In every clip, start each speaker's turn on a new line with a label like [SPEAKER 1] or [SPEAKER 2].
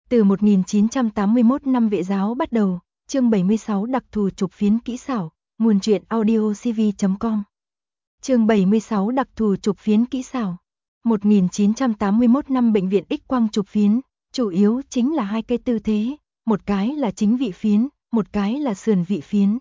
[SPEAKER 1] Từ 1981 năm vệ giáo bắt đầu, chương 76 đặc thù chụp phiến kỹ xảo, nguồn truyện audiocv.com. Chương 76 đặc thù chụp phiến kỹ xảo. 1981 năm bệnh viện X-quang chụp phiến, chủ yếu chính là hai cái tư thế, một cái là chính vị phiến, một cái là sườn vị phiến.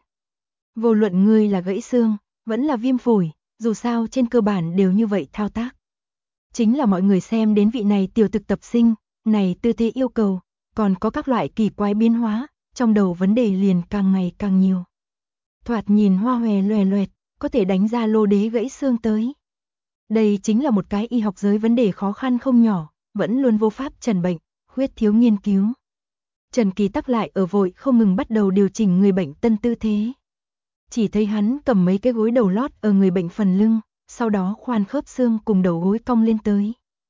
[SPEAKER 1] Vô luận ngươi là gãy xương, vẫn là viêm phổi, dù sao trên cơ bản đều như vậy thao tác. Chính là mọi người xem đến vị này tiểu thực tập sinh, này tư thế yêu cầu, còn có các loại kỳ quái biến hóa, trong đầu vấn đề liền càng ngày càng nhiều. Thoạt nhìn hoa hòe loè loẹt, có thể đánh ra lô đế gãy xương tới. Đây chính là một cái y học giới vấn đề khó khăn không nhỏ, vẫn luôn vô pháp trần bệnh, khuyết thiếu nghiên cứu. Trần Kỳ tắc lại ở vội không ngừng bắt đầu điều chỉnh người bệnh tân tư thế. Chỉ thấy hắn cầm mấy cái gối đầu lót ở người bệnh phần lưng, sau đó khoan khớp xương cùng đầu gối cong lên tới.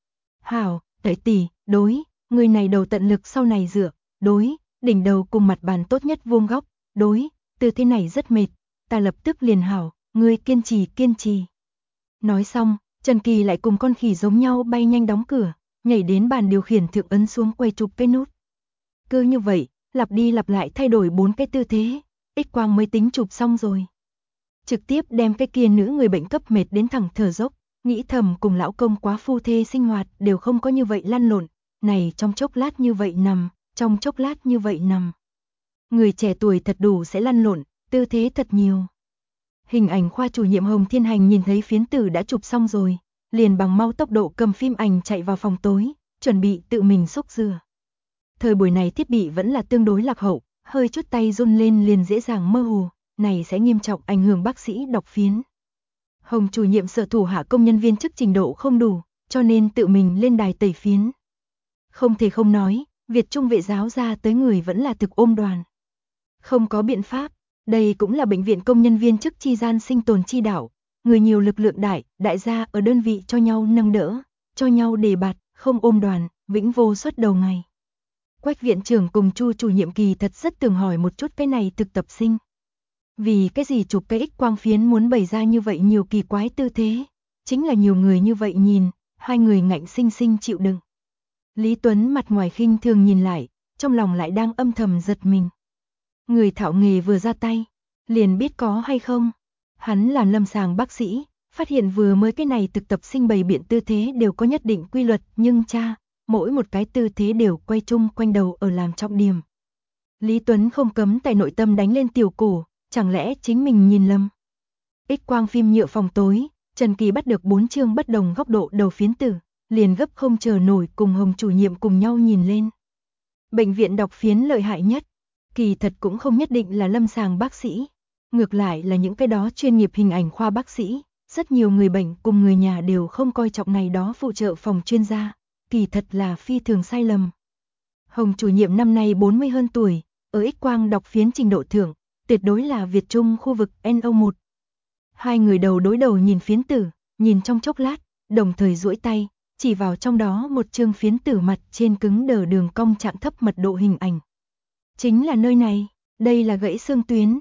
[SPEAKER 1] Hảo, đợi tỷ, đối, người này đầu tận lực sau này dựa, đối, đỉnh đầu cùng mặt bàn tốt nhất vuông góc, đối, tư thế này rất mệt, ta lập tức liền hảo, ngươi kiên trì kiên trì. Nói xong, Trần Kỳ lại cùng con khỉ giống nhau bay nhanh đóng cửa, nhảy đến bàn điều khiển thượng ấn xuống quay chụp cái nút. Cứ như vậy, lặp đi lặp lại thay đổi 4 cái tư thế, X-quang mới tính chụp xong rồi. Trực tiếp đem cái kia nữ người bệnh cấp mệt đến thẳng thở dốc, nghĩ thầm cùng lão công quá phu thê sinh hoạt đều không có như vậy lăn lộn, này trong chốc lát như vậy nằm, trong chốc lát như vậy nằm. Người trẻ tuổi thật đủ sẽ lăn lộn, tư thế thật nhiều. Hình ảnh khoa chủ nhiệm Hồng Thiên Hành nhìn thấy phiến tử đã chụp xong rồi, liền bằng mau tốc độ cầm phim ảnh chạy vào phòng tối, chuẩn bị tự mình xúc rửa. Thời buổi này thiết bị vẫn là tương đối lạc hậu, hơi chút tay run lên liền dễ dàng mơ hồ, này sẽ nghiêm trọng ảnh hưởng bác sĩ đọc phiến. Hồng chủ nhiệm sợ thủ hạ công nhân viên chức trình độ không đủ, cho nên tự mình lên đài tẩy phiến. Không thể không nói, Việt Trung vệ giáo ra tới người vẫn là thực ôm đoàn. Không có biện pháp, đây cũng là bệnh viện công nhân viên chức chi gian sinh tồn chi đạo, người nhiều lực lượng đại gia ở đơn vị cho nhau nâng đỡ, cho nhau đề bạt, không ôm đoàn, vĩnh vô suốt đầu ngày. Quách viện trưởng cùng Chu chủ nhiệm kỳ thật rất tưởng hỏi một chút cái này thực tập sinh. Vì cái gì chụp cái X-quang phiến muốn bày ra như vậy nhiều kỳ quái tư thế, chính là nhiều người như vậy nhìn, hai người ngạnh sinh sinh chịu đựng. Lý Tuấn mặt ngoài khinh thường nhìn lại, trong lòng lại đang âm thầm giật mình. Người thạo nghề vừa ra tay, liền biết có hay không. Hắn là lâm sàng bác sĩ, phát hiện vừa mới cái này thực tập sinh bày biện tư thế đều có nhất định quy luật, nhưng mỗi một cái tư thế đều quay chung quanh đầu ở làm trọng điểm. Lý Tuấn không cấm tại nội tâm đánh lên tiểu cổ, chẳng lẽ chính mình nhìn lầm. X-quang phim nhựa phòng tối, Trần Kỳ bắt được 4 chương bất đồng góc độ đầu phiến tử, liền gấp không chờ nổi cùng Hồng chủ nhiệm cùng nhau nhìn lên. Bệnh viện đọc phiến lợi hại nhất, kỳ thật cũng không nhất định là lâm sàng bác sĩ, ngược lại là những cái đó chuyên nghiệp hình ảnh khoa bác sĩ, rất nhiều người bệnh cùng người nhà đều không coi trọng này đó phụ trợ phòng chuyên gia, kỳ thật là phi thường sai lầm. Hồng chủ nhiệm năm nay 40 hơn tuổi, ở X-quang đọc phiến trình độ thượng, tuyệt đối là Việt Trung khu vực NO1. Hai người đầu đối đầu nhìn phiến tử, nhìn trong chốc lát, đồng thời duỗi tay, chỉ vào trong đó một chương phiến tử mặt trên cứng đờ đường cong trạng thấp mật độ hình ảnh. Chính là nơi này, đây là gãy xương tuyến.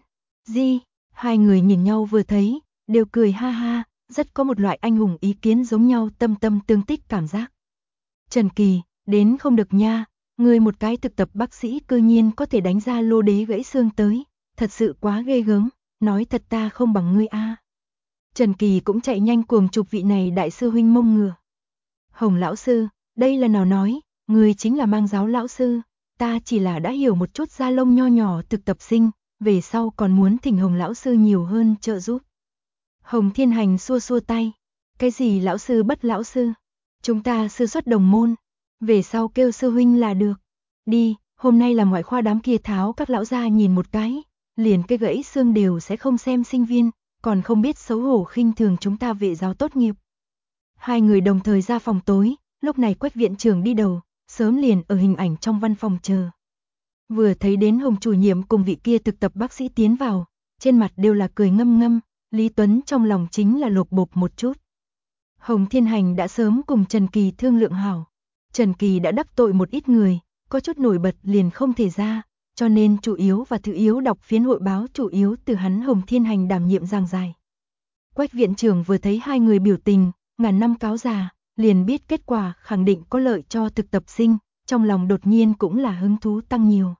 [SPEAKER 1] Hai người nhìn nhau vừa thấy, đều cười ha ha, rất có một loại anh hùng ý kiến giống nhau tâm tâm tương tích cảm giác. Trần Kỳ, đến không được nha, người một cái thực tập bác sĩ cư nhiên có thể đánh ra lô đế gãy xương tới, thật sự quá ghê gớm, nói thật ta không bằng ngươi a. Trần Kỳ cũng chạy nhanh cuồng chụp vị này đại sư huynh mông ngựa. Hồng lão sư, đây là nào nói, người chính là mang giáo lão sư, ta chỉ là đã hiểu một chút da lông nho nhỏ thực tập sinh, về sau còn muốn thỉnh Hồng lão sư nhiều hơn trợ giúp. Hồng Thiên Hành xua xua tay, cái gì lão sư bất lão sư, chúng ta sư xuất đồng môn, về sau kêu sư huynh là được. Đi, hôm nay là ngoại khoa đám kia tháo các lão gia nhìn một cái, liền cái gãy xương đều sẽ không xem sinh viên, còn không biết xấu hổ khinh thường chúng ta vệ giáo tốt nghiệp. Hai người đồng thời ra phòng tối, lúc này Quách viện trưởng đi đầu, sớm liền ở hình ảnh trong văn phòng chờ. Vừa thấy đến Hồng chủ nhiệm cùng vị kia thực tập bác sĩ tiến vào, trên mặt đều là cười ngâm ngâm, Lý Tuấn trong lòng chính là lột bột một chút. Hồng Thiên Hành đã sớm cùng Trần Kỳ thương lượng hảo. Trần Kỳ đã đắc tội một ít người, có chút nổi bật liền không thể ra, cho nên chủ yếu và thứ yếu đọc phiến hội báo chủ yếu từ hắn Hồng Thiên Hành đảm nhiệm giảng giải. Quách viện trưởng vừa thấy hai người biểu tình, ngàn năm cáo già, liền biết kết quả khẳng định có lợi cho thực tập sinh, trong lòng đột nhiên cũng là hứng thú tăng nhiều.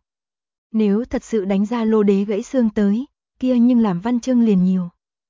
[SPEAKER 1] Nếu thật sự đánh ra lô đế gãy xương tới, kia nhưng làm văn chương liền nhiều.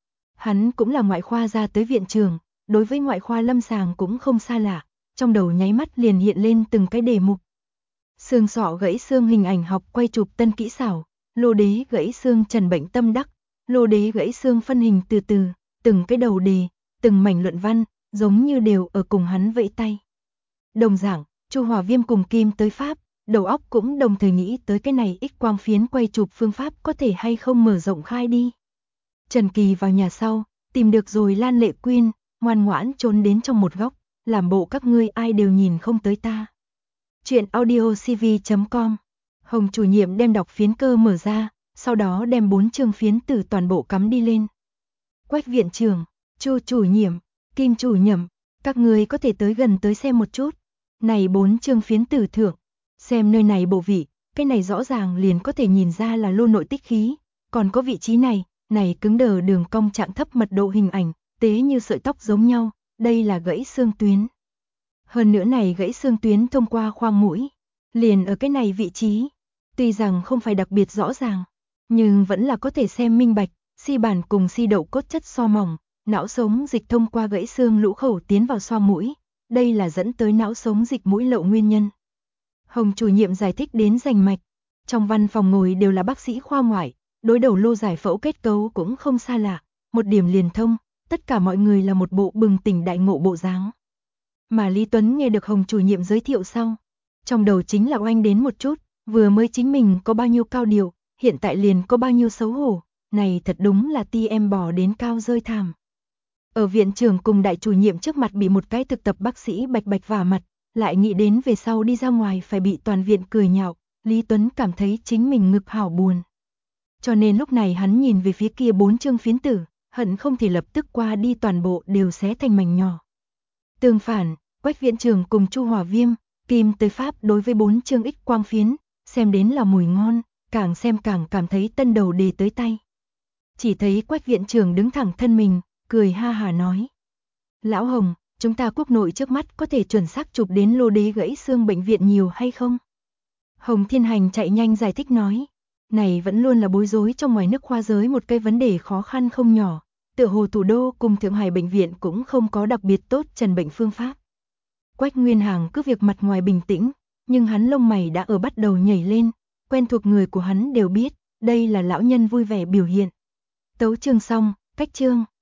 [SPEAKER 1] Hắn cũng là ngoại khoa ra tới viện trường, đối với ngoại khoa lâm sàng cũng không xa lạ, trong đầu nháy mắt liền hiện lên từng cái đề mục. Xương sọ gãy xương hình ảnh học quay chụp tân kỹ xảo, lô đế gãy xương trần bệnh tâm đắc, lô đế gãy xương phân hình từ từ, từng cái đầu đề, từng mảnh luận văn, giống như đều ở cùng hắn vẫy tay. Đồng dạng, Chu Hòa Viêm cùng Kim tới Pháp, đầu óc cũng đồng thời nghĩ tới cái này X quang phiến quay chụp phương pháp có thể hay không mở rộng khai đi. Trần Kỳ vào nhà sau, tìm được rồi Lan Lệ Quyên, ngoan ngoãn trốn đến trong một góc, làm bộ các ngươi ai đều nhìn không tới ta. Chuyện audiocv.com. Hồng chủ nhiệm đem đọc phiến cơ mở ra, sau đó đem 4 chương phiến tử toàn bộ cắm đi lên. Quách viện trưởng, Chu chủ nhiệm, Kim chủ nhiệm, các ngươi có thể tới gần tới xem một chút. Này 4 chương phiến tử thượng, xem nơi này bộ vị, cái này rõ ràng liền có thể nhìn ra là lô nội tích khí, còn có vị trí này, này cứng đờ đường cong trạng thấp mật độ hình ảnh, tế như sợi tóc giống nhau, đây là gãy xương tuyến. Hơn nữa này gãy xương tuyến thông qua khoang mũi, liền ở cái này vị trí, tuy rằng không phải đặc biệt rõ ràng, nhưng vẫn là có thể xem minh bạch, si bản cùng si đậu cốt chất so mỏng, não sống dịch thông qua gãy xương lũ khẩu tiến vào xoang mũi, đây là dẫn tới não sống dịch mũi lậu nguyên nhân. Hồng chủ nhiệm giải thích đến rành mạch, trong văn phòng ngồi đều là bác sĩ khoa ngoại, đối đầu lô giải phẫu kết cấu cũng không xa lạ, một điểm liền thông, tất cả mọi người là một bộ bừng tỉnh đại ngộ bộ dáng. Mà Lý Tuấn nghe được Hồng chủ nhiệm giới thiệu sau, trong đầu chính là oanh đến một chút, vừa mới chính mình có bao nhiêu cao điệu, hiện tại liền có bao nhiêu xấu hổ, này thật đúng là ti em bò đến cao rơi thảm. Ở viện trưởng cùng đại chủ nhiệm trước mặt bị một cái thực tập bác sĩ bạch bạch vả mặt, lại nghĩ đến về sau đi ra ngoài phải bị toàn viện cười nhạo, Lý Tuấn cảm thấy chính mình ngực hảo buồn. Cho nên lúc này hắn nhìn về phía kia 4 chương phiến tử, hận không thể lập tức qua đi toàn bộ đều xé thành mảnh nhỏ. Tương phản, Quách viện trưởng cùng Chu Hòa Viêm, Kim tới Pháp đối với 4 chương X quang phiến, xem đến là mùi ngon, càng xem càng cảm thấy tân đầu đề tới tay. Chỉ thấy Quách viện trưởng đứng thẳng thân mình, cười ha hà nói. Lão Hồng, chúng ta quốc nội trước mắt có thể chuẩn xác chụp đến lô đế gãy xương bệnh viện nhiều hay không? Hồng Thiên Hành chạy nhanh giải thích nói. Này vẫn luôn là bối rối trong ngoài nước khoa giới một cái vấn đề khó khăn không nhỏ. Tựa hồ thủ đô cùng Thượng Hải bệnh viện cũng không có đặc biệt tốt trần bệnh phương pháp. Quách Nguyên Hàng cứ việc mặt ngoài bình tĩnh, nhưng hắn lông mày đã ở bắt đầu nhảy lên, quen thuộc người của hắn đều biết, đây là lão nhân vui vẻ biểu hiện. Tấu chương xong, cách chương.